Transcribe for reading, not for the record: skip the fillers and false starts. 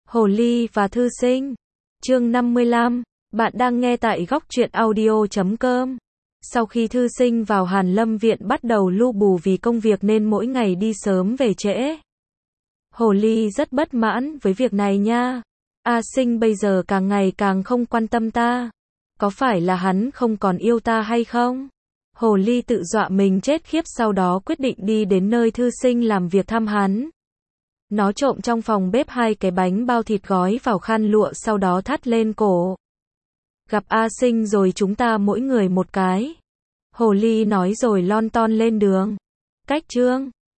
Hồ ly và thư sinh. Chương 55. Bạn đang nghe tại góc truyện audio.com. Sau khi thư sinh vào Hàn Lâm viện bắt đầu lu bù vì công việc nên mỗi ngày đi sớm về trễ. Hồ ly rất bất mãn với việc này nha. A Sinh bây giờ càng ngày càng không quan tâm ta. Có phải là hắn không còn yêu ta hay không? Hồ ly tự dọa mình chết khiếp, sau đó quyết định đi đến nơi thư sinh làm việc thăm hắn. Nó trộm trong phòng bếp 2 cái bánh bao thịt gói vào khăn lụa, sau đó thắt lên cổ. Gặp A Sinh rồi chúng ta mỗi người một cái. Hồ ly nói rồi lon ton lên đường. Cách chương